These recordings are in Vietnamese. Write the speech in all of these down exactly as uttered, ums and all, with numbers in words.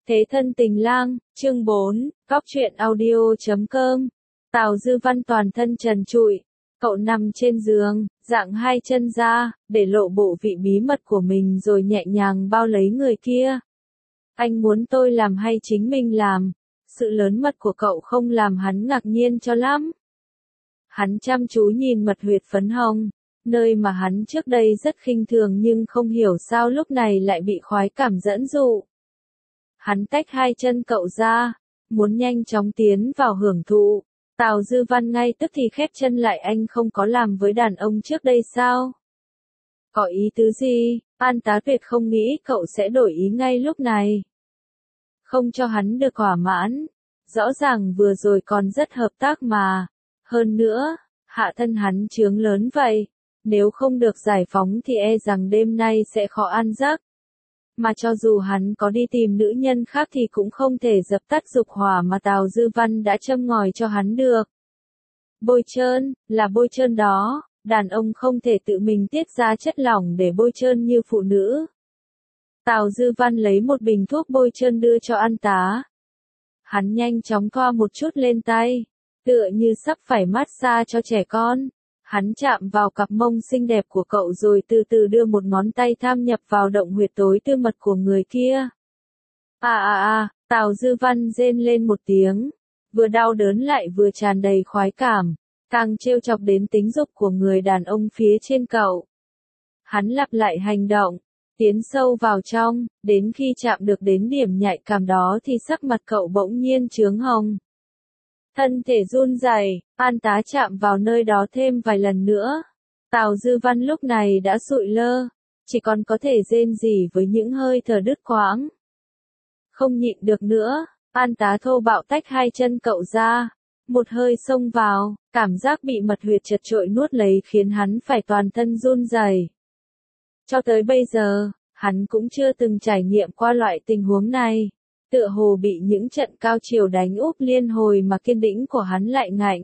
Thế thân tình lang, chương bốn, góc truyện audio chấm com. Tào Dư Văn toàn thân trần trụi, cậu nằm trên giường, dạng hai chân ra, để lộ bộ vị bí mật của mình rồi nhẹ nhàng bao lấy người kia. Anh muốn tôi làm hay chính mình làm? Sự lớn mật của cậu không làm hắn ngạc nhiên cho lắm. Hắn chăm chú nhìn mật huyệt phấn hồng, nơi mà hắn trước đây rất khinh thường nhưng không hiểu sao lúc này lại bị khoái cảm dẫn dụ. Hắn tách hai chân cậu ra, muốn nhanh chóng tiến vào hưởng thụ. Tào Dư Văn ngay tức thì khép chân lại, anh không có làm với đàn ông trước đây sao? Có ý tứ gì? An Tá Tuyệt không nghĩ cậu sẽ đổi ý ngay lúc này. Không cho hắn được thỏa mãn. Rõ ràng vừa rồi còn rất hợp tác mà. Hơn nữa, hạ thân hắn chướng lớn vậy. Nếu không được giải phóng thì e rằng đêm nay sẽ khó ăn giấc. Mà cho dù hắn có đi tìm nữ nhân khác thì cũng không thể dập tắt dục hỏa mà Tào Dư Văn đã châm ngòi cho hắn được. Bôi trơn, là bôi trơn đó, đàn ông không thể tự mình tiết ra chất lỏng để bôi trơn như phụ nữ. Tào Dư Văn lấy một bình thuốc bôi trơn đưa cho An Tá. Hắn nhanh chóng thoa một chút lên tay, tựa như sắp phải massage cho trẻ con. Hắn chạm vào cặp mông xinh đẹp của cậu rồi từ từ đưa một ngón tay tham nhập vào động huyệt tối tư mật của người kia. À à à, Tào Dư Văn rên lên một tiếng, vừa đau đớn lại vừa tràn đầy khoái cảm, càng trêu chọc đến tính dục của người đàn ông phía trên cậu. Hắn lặp lại hành động, tiến sâu vào trong, đến khi chạm được đến điểm nhạy cảm đó thì sắc mặt cậu bỗng nhiên chướng hồng. Thân thể run rẩy, An Tá chạm vào nơi đó thêm vài lần nữa. Tào Dư Văn lúc này đã sụi lơ, chỉ còn có thể rên rỉ với những hơi thở đứt quãng. Không nhịn được nữa, An Tá thô bạo tách hai chân cậu ra, một hơi xông vào, cảm giác bị mật huyệt chật trội nuốt lấy khiến hắn phải toàn thân run rẩy. Cho tới bây giờ, hắn cũng chưa từng trải nghiệm qua loại tình huống này. Tựa hồ bị những trận cao chiều đánh úp liên hồi mà kiên đĩnh của hắn lại ngạnh.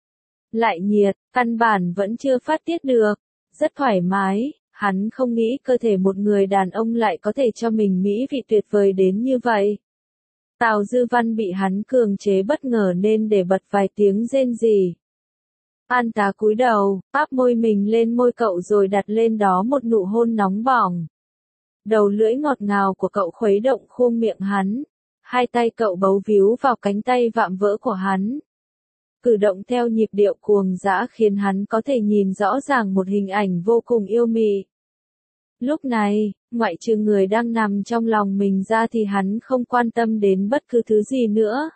Lại nhiệt, căn bản vẫn chưa phát tiết được. Rất thoải mái, hắn không nghĩ cơ thể một người đàn ông lại có thể cho mình mỹ vị tuyệt vời đến như vậy. Tào Dư Văn bị hắn cường chế bất ngờ nên để bật vài tiếng rên rỉ. An Tá cúi đầu, áp môi mình lên môi cậu rồi đặt lên đó một nụ hôn nóng bỏng. Đầu lưỡi ngọt ngào của cậu khuấy động khuôn miệng hắn. Hai tay cậu bấu víu vào cánh tay vạm vỡ của hắn. Cử động theo nhịp điệu cuồng dã khiến hắn có thể nhìn rõ ràng một hình ảnh vô cùng yêu mị. Lúc này, ngoại trừ người đang nằm trong lòng mình ra thì hắn không quan tâm đến bất cứ thứ gì nữa.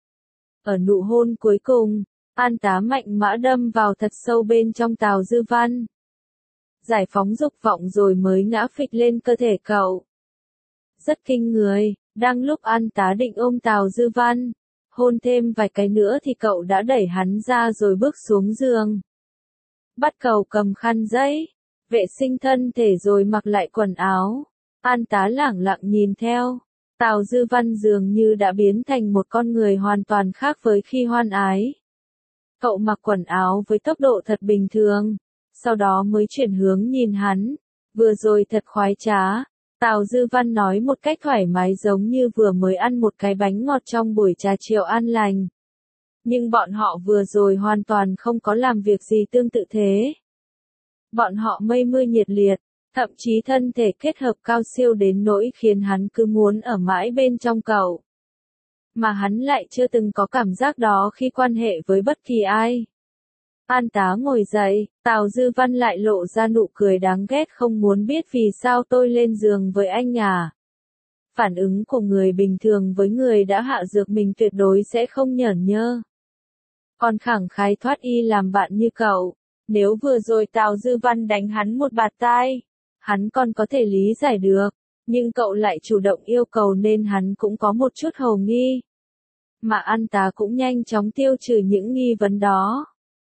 Ở nụ hôn cuối cùng, An Tá mạnh mẽ đâm vào thật sâu bên trong Tào Dư Văn. Giải phóng dục vọng rồi mới ngã phịch lên cơ thể cậu. Rất kinh người, đang lúc An Tá định ôm Tào Dư Văn, hôn thêm vài cái nữa thì cậu đã đẩy hắn ra rồi bước xuống giường. Bắt cầu cầm khăn giấy, vệ sinh thân thể rồi mặc lại quần áo. An Tá lẳng lặng nhìn theo. Tào Dư Văn dường như đã biến thành một con người hoàn toàn khác với khi hoan ái. Cậu mặc quần áo với tốc độ thật bình thường, sau đó mới chuyển hướng nhìn hắn. Vừa rồi thật khoái trá. Tào Dư Văn nói một cách thoải mái giống như vừa mới ăn một cái bánh ngọt trong buổi trà chiều an lành. Nhưng bọn họ vừa rồi hoàn toàn không có làm việc gì tương tự thế. Bọn họ mây mưa nhiệt liệt, thậm chí thân thể kết hợp cao siêu đến nỗi khiến hắn cứ muốn ở mãi bên trong cậu. Mà hắn lại chưa từng có cảm giác đó khi quan hệ với bất kỳ ai. An Tá ngồi dậy, Tào Dư Văn lại lộ ra nụ cười đáng ghét, không muốn biết vì sao tôi lên giường với anh à. Phản ứng của người bình thường với người đã hạ dược mình tuyệt đối sẽ không nhởn nhơ. Còn khẳng khái thoát y làm bạn như cậu, nếu vừa rồi Tào Dư Văn đánh hắn một bạt tai, hắn còn có thể lý giải được, nhưng cậu lại chủ động yêu cầu nên hắn cũng có một chút hồ nghi. Mà An Tá cũng nhanh chóng tiêu trừ những nghi vấn đó.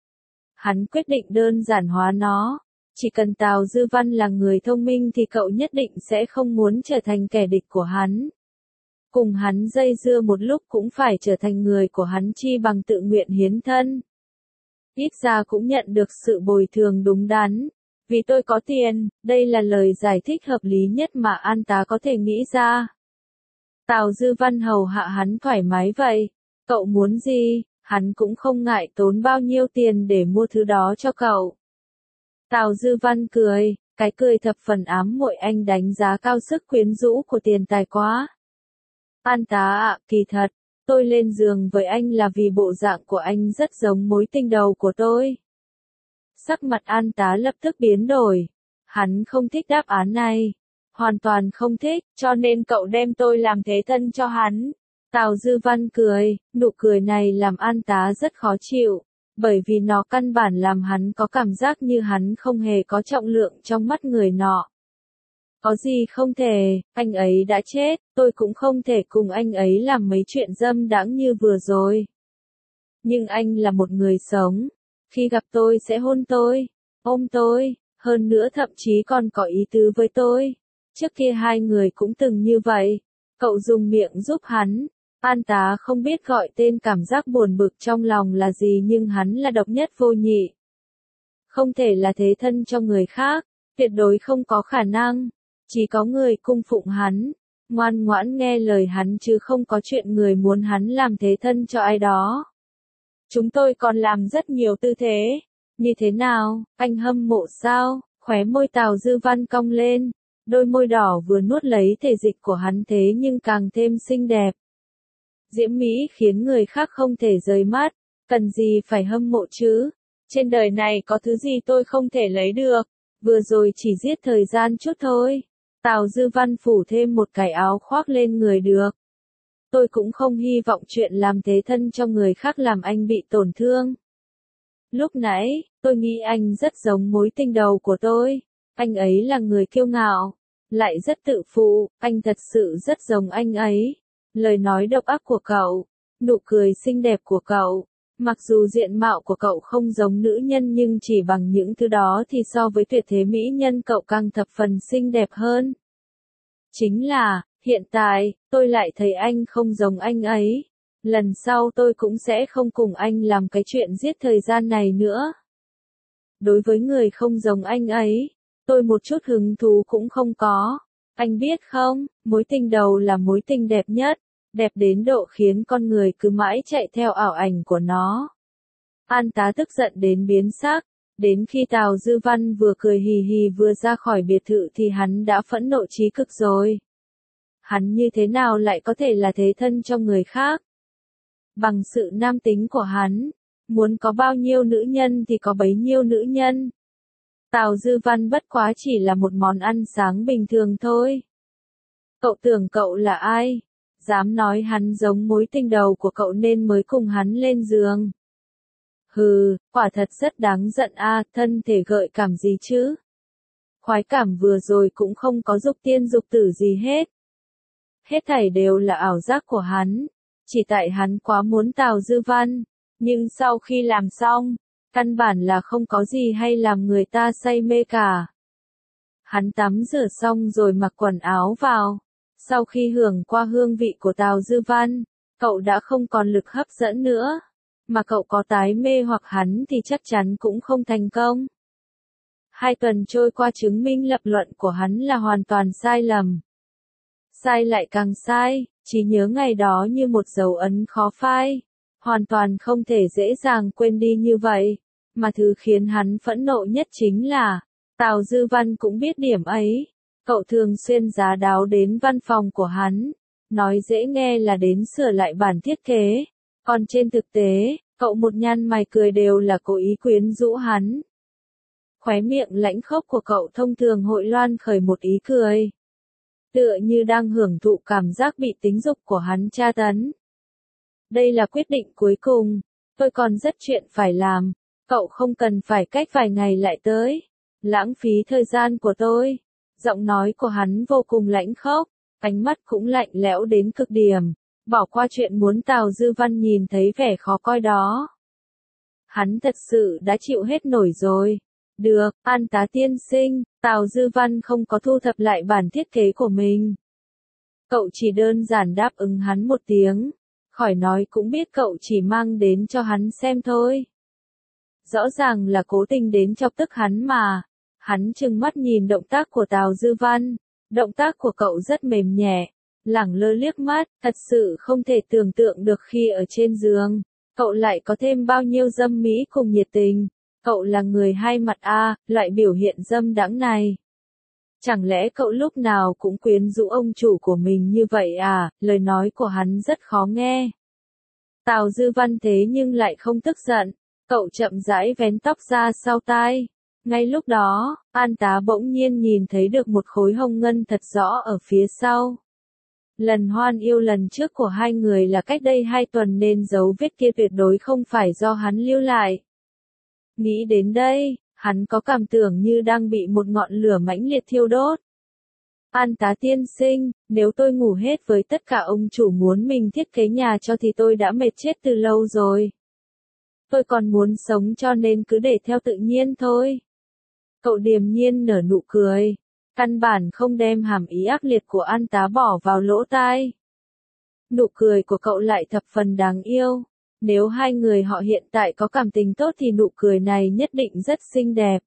Hắn quyết định đơn giản hóa nó. Chỉ cần Tào Dư Văn là người thông minh thì cậu nhất định sẽ không muốn trở thành kẻ địch của hắn. Cùng hắn dây dưa một lúc cũng phải trở thành người của hắn chi bằng tự nguyện hiến thân. Ít ra cũng nhận được sự bồi thường đúng đắn. Vì tôi có tiền, đây là lời giải thích hợp lý nhất mà An Tá có thể nghĩ ra. Tào Dư Văn hầu hạ hắn thoải mái vậy. Cậu muốn gì, hắn cũng không ngại tốn bao nhiêu tiền để mua thứ đó cho cậu. Tào Dư Văn cười, cái cười thập phần ám muội, anh đánh giá cao sức quyến rũ của tiền tài quá. An Tá ạ, kỳ thật, tôi lên giường với anh là vì bộ dạng của anh rất giống mối tình đầu của tôi. Sắc mặt An Tá lập tức biến đổi. Hắn không thích đáp án này. Hoàn toàn không thích, cho nên cậu đem tôi làm thế thân cho hắn. Tào Dư Văn cười, nụ cười này làm An Tá rất khó chịu, bởi vì nó căn bản làm hắn có cảm giác như hắn không hề có trọng lượng trong mắt người nọ. Có gì không thể, anh ấy đã chết, tôi cũng không thể cùng anh ấy làm mấy chuyện dâm đãng như vừa rồi. Nhưng anh là một người sống, khi gặp tôi sẽ hôn tôi, ôm tôi, hơn nữa thậm chí còn có ý tứ với tôi. Trước kia hai người cũng từng như vậy, cậu dùng miệng giúp hắn. An Tá không biết gọi tên cảm giác buồn bực trong lòng là gì, nhưng hắn là độc nhất vô nhị. Không thể là thế thân cho người khác, tuyệt đối không có khả năng. Chỉ có người cung phụng hắn, ngoan ngoãn nghe lời hắn chứ không có chuyện người muốn hắn làm thế thân cho ai đó. Chúng tôi còn làm rất nhiều tư thế. Như thế nào, anh hâm mộ sao? Khóe môi Tào Dư Văn cong lên, đôi môi đỏ vừa nuốt lấy thể dịch của hắn thế nhưng càng thêm xinh đẹp. Diễm Mỹ khiến người khác không thể rời mắt, cần gì phải hâm mộ chứ? Trên đời này có thứ gì tôi không thể lấy được, vừa rồi chỉ giết thời gian chút thôi. Tào Dư Văn phủ thêm một cái áo khoác lên người được. Tôi cũng không hy vọng chuyện làm thế thân cho người khác làm anh bị tổn thương. Lúc nãy, tôi nghĩ anh rất giống mối tình đầu của tôi. Anh ấy là người kiêu ngạo, lại rất tự phụ, anh thật sự rất giống anh ấy. Lời nói độc ác của cậu, nụ cười xinh đẹp của cậu, mặc dù diện mạo của cậu không giống nữ nhân nhưng chỉ bằng những thứ đó thì so với tuyệt thế mỹ nhân cậu càng thập phần xinh đẹp hơn. Chính là, hiện tại, tôi lại thấy anh không giống anh ấy. Lần sau tôi cũng sẽ không cùng anh làm cái chuyện giết thời gian này nữa. Đối với người không giống anh ấy, tôi một chút hứng thú cũng không có. Anh biết không, mối tình đầu là mối tình đẹp nhất, đẹp đến độ khiến con người cứ mãi chạy theo ảo ảnh của nó. An Tá tức giận đến biến sắc, đến khi Tào Dư Văn vừa cười hì hì vừa ra khỏi biệt thự thì hắn đã phẫn nộ chí cực rồi. Hắn như thế nào lại có thể là thế thân cho người khác? Bằng sự nam tính của hắn, muốn có bao nhiêu nữ nhân thì có bấy nhiêu nữ nhân. Tào Dư Văn bất quá chỉ là một món ăn sáng bình thường thôi. Cậu tưởng cậu là ai? Dám nói hắn giống mối tình đầu của cậu nên mới cùng hắn lên giường. Hừ, quả thật rất đáng giận a, thân thể gợi cảm gì chứ? Khoái cảm vừa rồi cũng không có dục tiên dục tử gì hết. Hết thảy đều là ảo giác của hắn, chỉ tại hắn quá muốn Tào Dư Văn, nhưng sau khi làm xong, căn bản là không có gì hay làm người ta say mê cả. Hắn tắm rửa xong rồi mặc quần áo vào, sau khi hưởng qua hương vị của Tào Dư Văn, cậu đã không còn lực hấp dẫn nữa, mà cậu có tái mê hoặc hắn thì chắc chắn cũng không thành công. Hai tuần trôi qua chứng minh lập luận của hắn là hoàn toàn sai lầm. Sai lại càng sai, trí nhớ ngày đó như một dấu ấn khó phai, hoàn toàn không thể dễ dàng quên đi như vậy, mà thứ khiến hắn phẫn nộ nhất chính là, Tào Dư Văn cũng biết điểm ấy, cậu thường xuyên giá đáo đến văn phòng của hắn, nói dễ nghe là đến sửa lại bản thiết kế, còn trên thực tế, cậu một nhăn mày cười đều là cố ý quyến rũ hắn. Khóe miệng lãnh khốc của cậu thông thường hội loan khởi một ý cười. Tựa như đang hưởng thụ cảm giác bị tính dục của hắn tra tấn. Đây là quyết định cuối cùng, tôi còn rất chuyện phải làm, cậu không cần phải cách vài ngày lại tới, lãng phí thời gian của tôi. Giọng nói của hắn vô cùng lãnh khốc, ánh mắt cũng lạnh lẽo đến cực điểm, bỏ qua chuyện muốn Tào Dư Văn nhìn thấy vẻ khó coi đó. Hắn thật sự đã chịu hết nổi rồi. Được, An Tá tiên sinh, Tào Dư Văn không có thu thập lại bản thiết kế của mình. Cậu chỉ đơn giản đáp ứng hắn một tiếng, khỏi nói cũng biết cậu chỉ mang đến cho hắn xem thôi. Rõ ràng là cố tình đến chọc tức hắn mà. Hắn trừng mắt nhìn động tác của Tào Dư Văn, động tác của cậu rất mềm nhẹ, lẳng lơ liếc mắt, thật sự không thể tưởng tượng được khi ở trên giường, cậu lại có thêm bao nhiêu dâm mỹ cùng nhiệt tình. Cậu là người hai mặt a, loại biểu hiện dâm đãng này. Chẳng lẽ cậu lúc nào cũng quyến rũ ông chủ của mình như vậy à? Lời nói của hắn rất khó nghe. Tào Dư Văn thế nhưng lại không tức giận, cậu chậm rãi vén tóc ra sau tai. Ngay lúc đó, An Tá bỗng nhiên nhìn thấy được một khối hồng ngân thật rõ ở phía sau. Lần hoan yêu lần trước của hai người là cách đây hai tuần nên dấu vết kia tuyệt đối không phải do hắn lưu lại. Nghĩ đến đây, hắn có cảm tưởng như đang bị một ngọn lửa mãnh liệt thiêu đốt. An Tá tiên sinh, nếu tôi ngủ hết với tất cả ông chủ muốn mình thiết kế nhà cho thì tôi đã mệt chết từ lâu rồi. Tôi còn muốn sống cho nên cứ để theo tự nhiên thôi. Cậu điềm nhiên nở nụ cười, căn bản không đem hàm ý ác liệt của An Tá bỏ vào lỗ tai. Nụ cười của cậu lại thập phần đáng yêu. Nếu hai người họ hiện tại có cảm tình tốt thì nụ cười này nhất định rất xinh đẹp.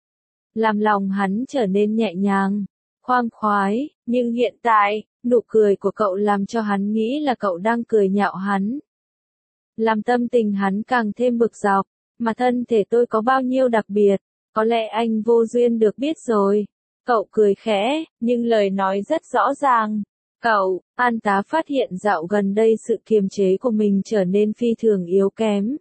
Làm lòng hắn trở nên nhẹ nhàng, khoang khoái, nhưng hiện tại, nụ cười của cậu làm cho hắn nghĩ là cậu đang cười nhạo hắn. Làm tâm tình hắn càng thêm bực dọc, mà thân thể tôi có bao nhiêu đặc biệt, có lẽ anh vô duyên được biết rồi. Cậu cười khẽ, nhưng lời nói rất rõ ràng. Cậu, An Tá phát hiện dạo gần đây sự kiềm chế của mình trở nên phi thường yếu kém.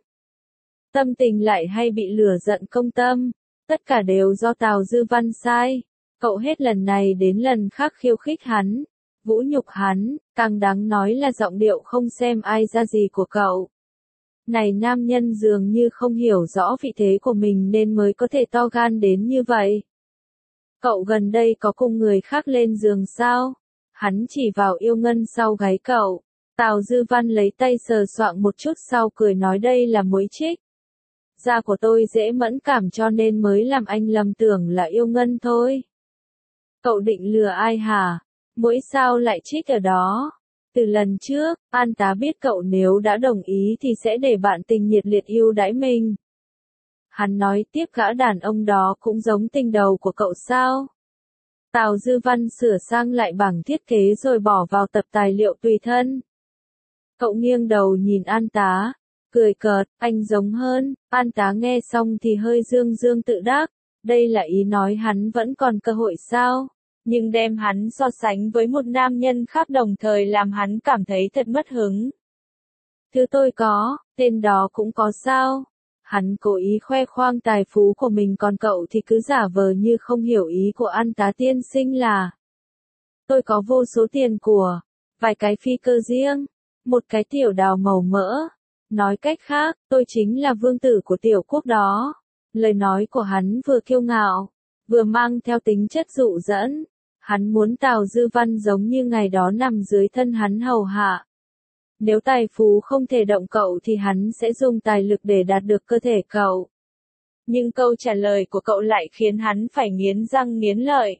Tâm tình lại hay bị lửa giận công tâm. Tất cả đều do Tào Dư Văn sai. Cậu hết lần này đến lần khác khiêu khích hắn, vũ nhục hắn, càng đáng nói là giọng điệu không xem ai ra gì của cậu. Này nam nhân dường như không hiểu rõ vị thế của mình nên mới có thể to gan đến như vậy. Cậu gần đây có cùng người khác lên giường sao? Hắn chỉ vào yêu ngân sau gáy cậu. Tào Dư Văn lấy tay sờ soạng một chút sau cười nói đây là muối trích. Da của tôi dễ mẫn cảm cho nên mới làm anh lầm tưởng là yêu ngân thôi. Cậu định lừa ai hả? Muối sao lại trích ở đó? Từ lần trước, An Tá biết cậu nếu đã đồng ý thì sẽ để bạn tình nhiệt liệt yêu đãi mình. Hắn nói tiếp gã đàn ông đó cũng giống tình đầu của cậu sao? Tào Dư Văn sửa sang lại bảng thiết kế rồi bỏ vào tập tài liệu tùy thân. Cậu nghiêng đầu nhìn An Tá, cười cợt, anh giống hơn. An Tá nghe xong thì hơi dương dương tự đắc, đây là ý nói hắn vẫn còn cơ hội sao? Nhưng đem hắn so sánh với một nam nhân khác đồng thời làm hắn cảm thấy thật mất hứng. Thứ tôi có, tên đó cũng có sao? Hắn cố ý khoe khoang tài phú của mình còn cậu thì cứ giả vờ như không hiểu ý của An Tá tiên sinh là. Tôi có vô số tiền của, vài cái phi cơ riêng, một cái tiểu đào màu mỡ. Nói cách khác, tôi chính là vương tử của tiểu quốc đó. Lời nói của hắn vừa kiêu ngạo, vừa mang theo tính chất dụ dẫn. Hắn muốn Tào Dư Văn giống như ngày đó nằm dưới thân hắn hầu hạ. Nếu tài phú không thể động cậu thì hắn sẽ dùng tài lực để đạt được cơ thể cậu. Nhưng câu trả lời của cậu lại khiến hắn phải nghiến răng nghiến lợi.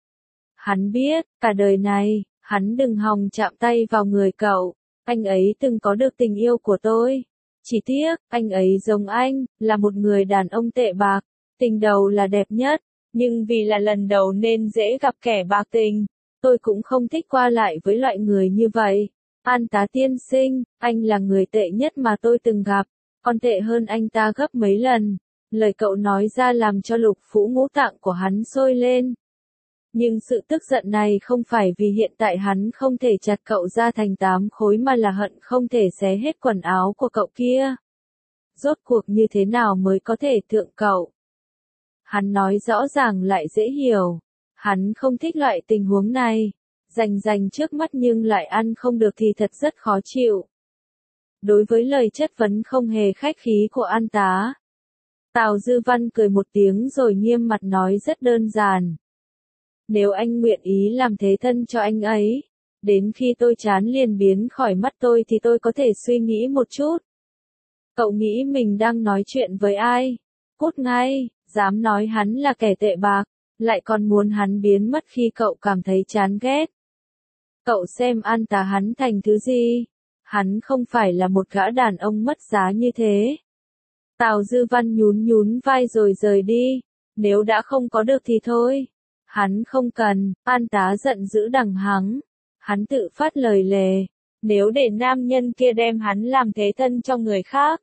Hắn biết, cả đời này, hắn đừng hòng chạm tay vào người cậu. Anh ấy từng có được tình yêu của tôi. Chỉ tiếc, anh ấy giống anh, là một người đàn ông tệ bạc. Tình đầu là đẹp nhất, nhưng vì là lần đầu nên dễ gặp kẻ bạc tình. Tôi cũng không thích qua lại với loại người như vậy. An Tá tiên sinh, anh là người tệ nhất mà tôi từng gặp, còn tệ hơn anh ta gấp mấy lần. Lời cậu nói ra làm cho lục phủ ngũ tạng của hắn sôi lên. Nhưng sự tức giận này không phải vì hiện tại hắn không thể chặt cậu ra thành tám khối mà là hận không thể xé hết quần áo của cậu kia. Rốt cuộc như thế nào mới có thể thượng cậu? Hắn nói rõ ràng lại dễ hiểu. Hắn không thích loại tình huống này. Rành rành trước mắt nhưng lại ăn không được thì thật rất khó chịu. Đối với lời chất vấn không hề khách khí của An Tá, Tào Dư Văn cười một tiếng rồi nghiêm mặt nói rất đơn giản. Nếu anh nguyện ý làm thế thân cho anh ấy, đến khi tôi chán liền biến khỏi mắt tôi thì tôi có thể suy nghĩ một chút. Cậu nghĩ mình đang nói chuyện với ai? Cút ngay, dám nói hắn là kẻ tệ bạc, lại còn muốn hắn biến mất khi cậu cảm thấy chán ghét. Cậu xem An Tá hắn thành thứ gì? Hắn không phải là một gã đàn ông mất giá như thế. Tào Dư Văn nhún nhún vai rồi rời đi. Nếu đã không có được thì thôi. Hắn không cần. An Tá giận dữ đằng hắng. Hắn tự phát lời lề, nếu để nam nhân kia đem hắn làm thế thân cho người khác,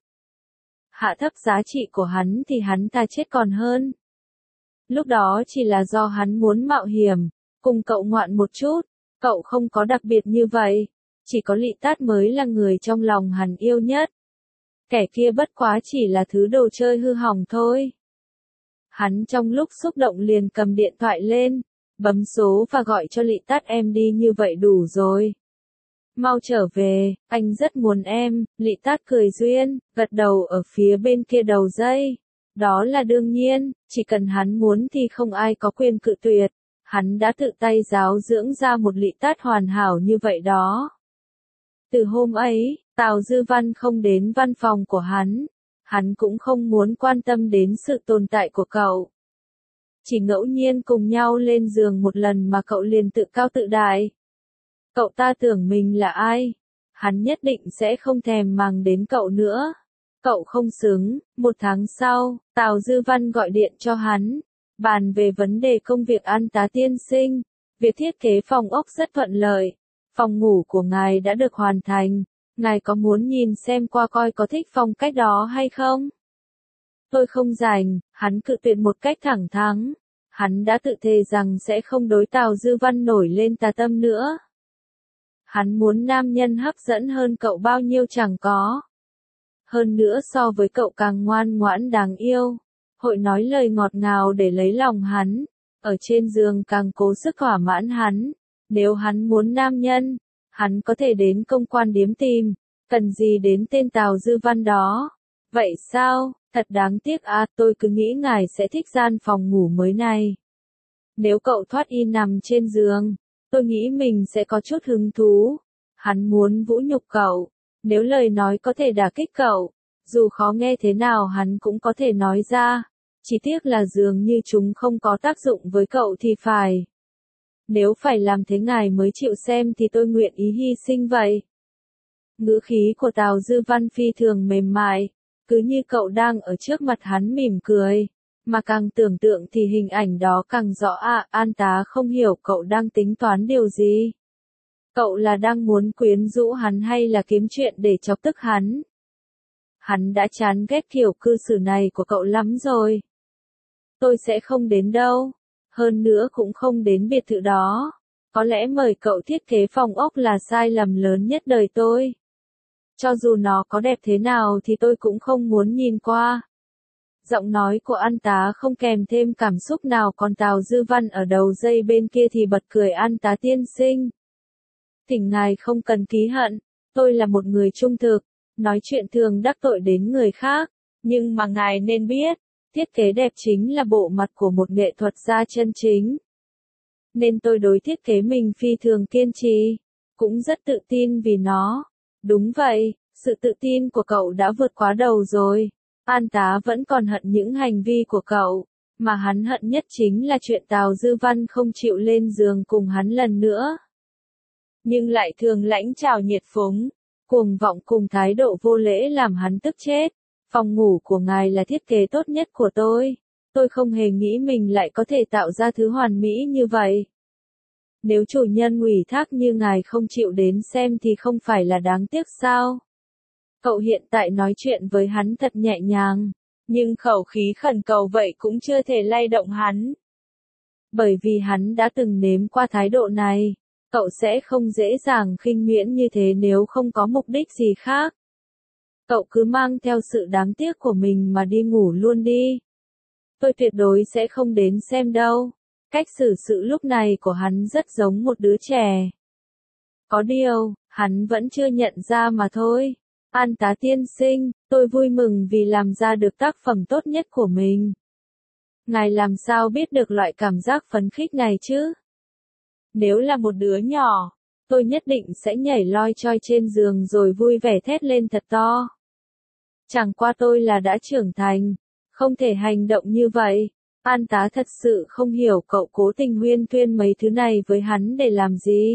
hạ thấp giá trị của hắn thì hắn ta chết còn hơn. Lúc đó chỉ là do hắn muốn mạo hiểm, cùng cậu ngoạn một chút, cậu không có đặc biệt như vậy, chỉ có Lị Tát mới là người trong lòng hắn yêu nhất. Kẻ kia bất quá chỉ là thứ đồ chơi hư hỏng thôi. Hắn trong lúc xúc động liền cầm điện thoại lên, bấm số và gọi cho Lị Tát, em đi như vậy đủ rồi. Mau trở về, anh rất muốn em, Lị Tát cười duyên, gật đầu ở phía bên kia đầu dây. Đó là đương nhiên, chỉ cần hắn muốn thì không ai có quyền cự tuyệt. Hắn đã tự tay giáo dưỡng ra một Lị Tát hoàn hảo như vậy đó. Từ hôm ấy, Tào Dư Văn không đến văn phòng của hắn. Hắn cũng không muốn quan tâm đến sự tồn tại của cậu. Chỉ ngẫu nhiên cùng nhau lên giường một lần mà cậu liền tự cao tự đại. Cậu ta tưởng mình là ai? Hắn nhất định sẽ không thèm màng đến cậu nữa. Cậu không xứng. Một tháng sau, Tào Dư Văn gọi điện cho hắn, bàn về vấn đề công việc An Tá tiên sinh. Việc thiết kế phòng ốc rất thuận lợi. Phòng ngủ của ngài đã được hoàn thành. Ngài có muốn nhìn xem qua coi có thích phong cách đó hay không? Tôi không rảnh, hắn cự tuyệt một cách thẳng thắn. Hắn đã tự thề rằng sẽ không đối Tào Dư Văn nổi lên tà tâm nữa. Hắn muốn nam nhân hấp dẫn hơn cậu bao nhiêu chẳng có. Hơn nữa so với cậu càng ngoan ngoãn đáng yêu. Hội nói lời ngọt ngào để lấy lòng hắn. Ở trên giường càng cố sức thỏa mãn hắn. Nếu hắn muốn nam nhân, hắn có thể đến công quan điếm tìm. Cần gì đến tên Tào Dư Văn đó? Vậy sao? Thật đáng tiếc à, tôi cứ nghĩ ngài sẽ thích gian phòng ngủ mới này. Nếu cậu thoát y nằm trên giường, tôi nghĩ mình sẽ có chút hứng thú. Hắn muốn vũ nhục cậu. Nếu lời nói có thể đả kích cậu, dù khó nghe thế nào hắn cũng có thể nói ra. Chỉ tiếc là dường như chúng không có tác dụng với cậu thì phải. Nếu phải làm thế ngài mới chịu xem thì tôi nguyện ý hy sinh vậy. Ngữ khí của Tào Dư Văn phi thường mềm mại, cứ như cậu đang ở trước mặt hắn mỉm cười. Mà càng tưởng tượng thì hình ảnh đó càng rõ à, An Tá không hiểu cậu đang tính toán điều gì. Cậu là đang muốn quyến rũ hắn hay là kiếm chuyện để chọc tức hắn? Hắn đã chán ghét kiểu cư xử này của cậu lắm rồi. Tôi sẽ không đến đâu. Hơn nữa cũng không đến biệt thự đó. Có lẽ mời cậu thiết kế phòng ốc là sai lầm lớn nhất đời tôi. Cho dù nó có đẹp thế nào thì tôi cũng không muốn nhìn qua. Giọng nói của An Tá không kèm thêm cảm xúc nào, còn Tào Dư Văn ở đầu dây bên kia thì bật cười. An Tá tiên sinh, thỉnh ngài không cần ký hận, tôi là một người trung thực, nói chuyện thường đắc tội đến người khác, nhưng mà ngài nên biết, thiết kế đẹp chính là bộ mặt của một nghệ thuật gia chân chính. Nên tôi đối thiết kế mình phi thường kiên trì, cũng rất tự tin vì nó. Đúng vậy, sự tự tin của cậu đã vượt quá đầu rồi. An Tá vẫn còn hận những hành vi của cậu, mà hắn hận nhất chính là chuyện Tào Dư Văn không chịu lên giường cùng hắn lần nữa. Nhưng lại thường lãnh chào nhiệt phúng, cuồng vọng cùng thái độ vô lễ làm hắn tức chết. Phòng ngủ của ngài là thiết kế tốt nhất của tôi. Tôi không hề nghĩ mình lại có thể tạo ra thứ hoàn mỹ như vậy. Nếu chủ nhân ủy thác như ngài không chịu đến xem thì không phải là đáng tiếc sao? Cậu hiện tại nói chuyện với hắn thật nhẹ nhàng, nhưng khẩu khí khẩn cầu vậy cũng chưa thể lay động hắn. Bởi vì hắn đã từng nếm qua thái độ này, cậu sẽ không dễ dàng khinh miễn như thế nếu không có mục đích gì khác. Cậu cứ mang theo sự đáng tiếc của mình mà đi ngủ luôn đi. Tôi tuyệt đối sẽ không đến xem đâu. Cách xử sự lúc này của hắn rất giống một đứa trẻ. Có điều, hắn vẫn chưa nhận ra mà thôi. An Tá tiên sinh, tôi vui mừng vì làm ra được tác phẩm tốt nhất của mình. Ngài làm sao biết được loại cảm giác phấn khích này chứ? Nếu là một đứa nhỏ, tôi nhất định sẽ nhảy loi choi trên giường rồi vui vẻ thét lên thật to. Chẳng qua tôi là đã trưởng thành, không thể hành động như vậy. An Tá thật sự không hiểu cậu cố tình huyên thuyên mấy thứ này với hắn để làm gì.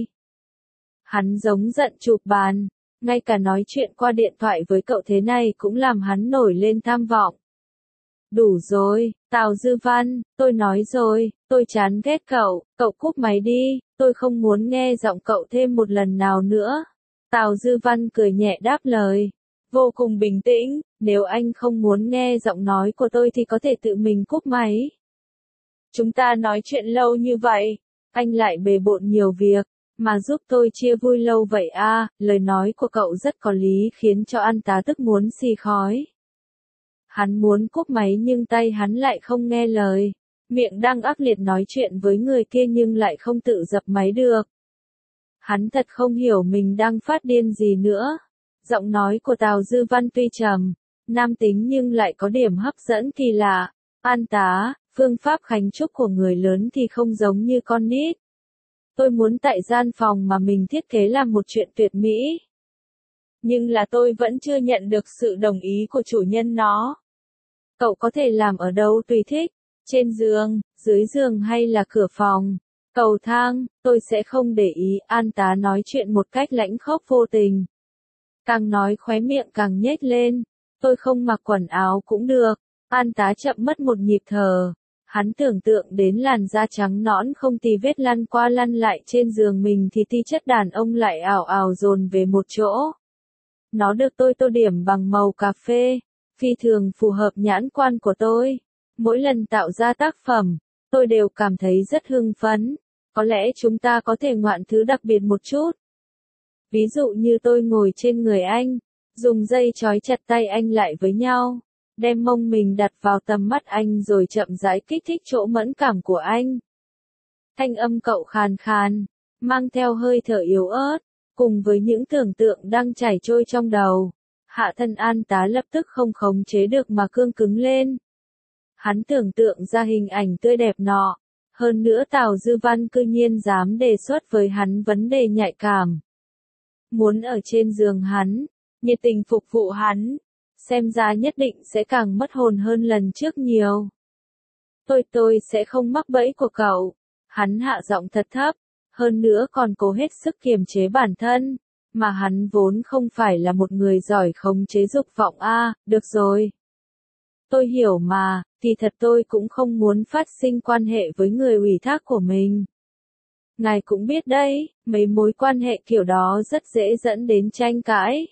Hắn giống giận chụp bàn, ngay cả nói chuyện qua điện thoại với cậu thế này cũng làm hắn nổi lên tham vọng. Đủ rồi, Tào Dư Văn, tôi nói rồi, tôi chán ghét cậu, cậu cúp máy đi, tôi không muốn nghe giọng cậu thêm một lần nào nữa. Tào Dư Văn cười nhẹ đáp lời, vô cùng bình tĩnh, nếu anh không muốn nghe giọng nói của tôi thì có thể tự mình cúp máy. Chúng ta nói chuyện lâu như vậy, anh lại bề bộn nhiều việc, mà giúp tôi chia vui lâu vậy à, lời nói của cậu rất có lý khiến cho An Tá tức muốn xì khói. Hắn muốn cúp máy nhưng tay hắn lại không nghe lời, miệng đang ác liệt nói chuyện với người kia nhưng lại không tự dập máy được. Hắn thật không hiểu mình đang phát điên gì nữa. Giọng nói của Tào Dư Văn tuy trầm, nam tính nhưng lại có điểm hấp dẫn kỳ lạ. An Tá, phương pháp khánh chúc của người lớn thì không giống như con nít. Tôi muốn tại gian phòng mà mình thiết kế làm một chuyện tuyệt mỹ. Nhưng là tôi vẫn chưa nhận được sự đồng ý của chủ nhân nó. Cậu có thể làm ở đâu tùy thích, trên giường, dưới giường hay là cửa phòng, cầu thang, tôi sẽ không để ý. An Tá nói chuyện một cách lãnh khốc vô tình. Càng nói khóe miệng càng nhếch lên, tôi không mặc quần áo cũng được. An Tá chậm mất một nhịp thở. Hắn tưởng tượng đến làn da trắng nõn không tì vết lăn qua lăn lại trên giường mình thì ti chất đàn ông lại ảo ảo dồn về một chỗ. Nó được tôi tô điểm bằng màu cà phê, phi thường phù hợp nhãn quan của tôi. Mỗi lần tạo ra tác phẩm, tôi đều cảm thấy rất hưng phấn. Có lẽ chúng ta có thể ngoạn thứ đặc biệt một chút. Ví dụ như tôi ngồi trên người anh, dùng dây trói chặt tay anh lại với nhau, đem mông mình đặt vào tầm mắt anh rồi chậm rãi kích thích chỗ mẫn cảm của anh. Thanh âm cậu khàn khàn, mang theo hơi thở yếu ớt, cùng với những tưởng tượng đang chảy trôi trong đầu. Hạ thân An Tá lập tức không khống chế được mà cương cứng lên. Hắn tưởng tượng ra hình ảnh tươi đẹp nọ. Hơn nữa Tào Dư Văn cư nhiên dám đề xuất với hắn vấn đề nhạy cảm. Muốn ở trên giường hắn, nhiệt tình phục vụ hắn, xem ra nhất định sẽ càng mất hồn hơn lần trước nhiều. Tôi tôi sẽ không mắc bẫy của cậu. Hắn hạ giọng thật thấp, hơn nữa còn cố hết sức kiềm chế bản thân, mà hắn vốn không phải là một người giỏi khống chế dục vọng a, à, được rồi. Tôi hiểu mà, thì thật tôi cũng không muốn phát sinh quan hệ với người ủy thác của mình. Ngài cũng biết đấy, mấy mối quan hệ kiểu đó rất dễ dẫn đến tranh cãi.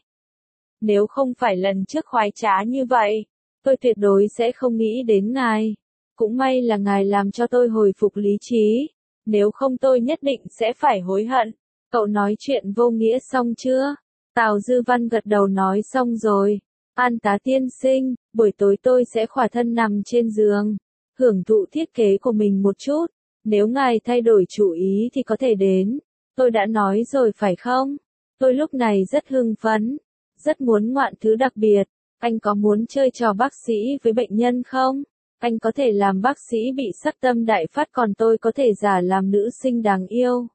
Nếu không phải lần trước khoái trá như vậy, tôi tuyệt đối sẽ không nghĩ đến ngài. Cũng may là ngài làm cho tôi hồi phục lý trí, nếu không tôi nhất định sẽ phải hối hận. Cậu nói chuyện vô nghĩa xong chưa? Tào Dư Văn gật đầu nói xong rồi. An Tá tiên sinh, buổi tối tôi sẽ khỏa thân nằm trên giường, hưởng thụ thiết kế của mình một chút. Nếu ngài thay đổi chủ ý thì có thể đến. Tôi đã nói rồi phải không? Tôi lúc này rất hưng phấn, rất muốn ngoạn thứ đặc biệt. Anh có muốn chơi trò bác sĩ với bệnh nhân không? Anh có thể làm bác sĩ bị sắc tâm đại phát còn tôi có thể giả làm nữ sinh đáng yêu.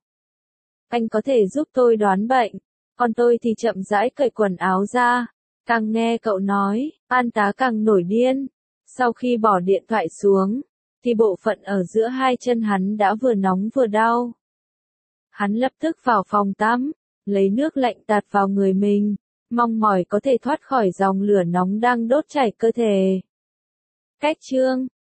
Anh có thể giúp tôi đoán bệnh, còn tôi thì chậm rãi cởi quần áo ra. Càng nghe cậu nói, An Tá càng nổi điên. Sau khi bỏ điện thoại xuống, thì bộ phận ở giữa hai chân hắn đã vừa nóng vừa đau. Hắn lập tức vào phòng tắm, lấy nước lạnh tạt vào người mình, mong mỏi có thể thoát khỏi dòng lửa nóng đang đốt chảy cơ thể. Cách chương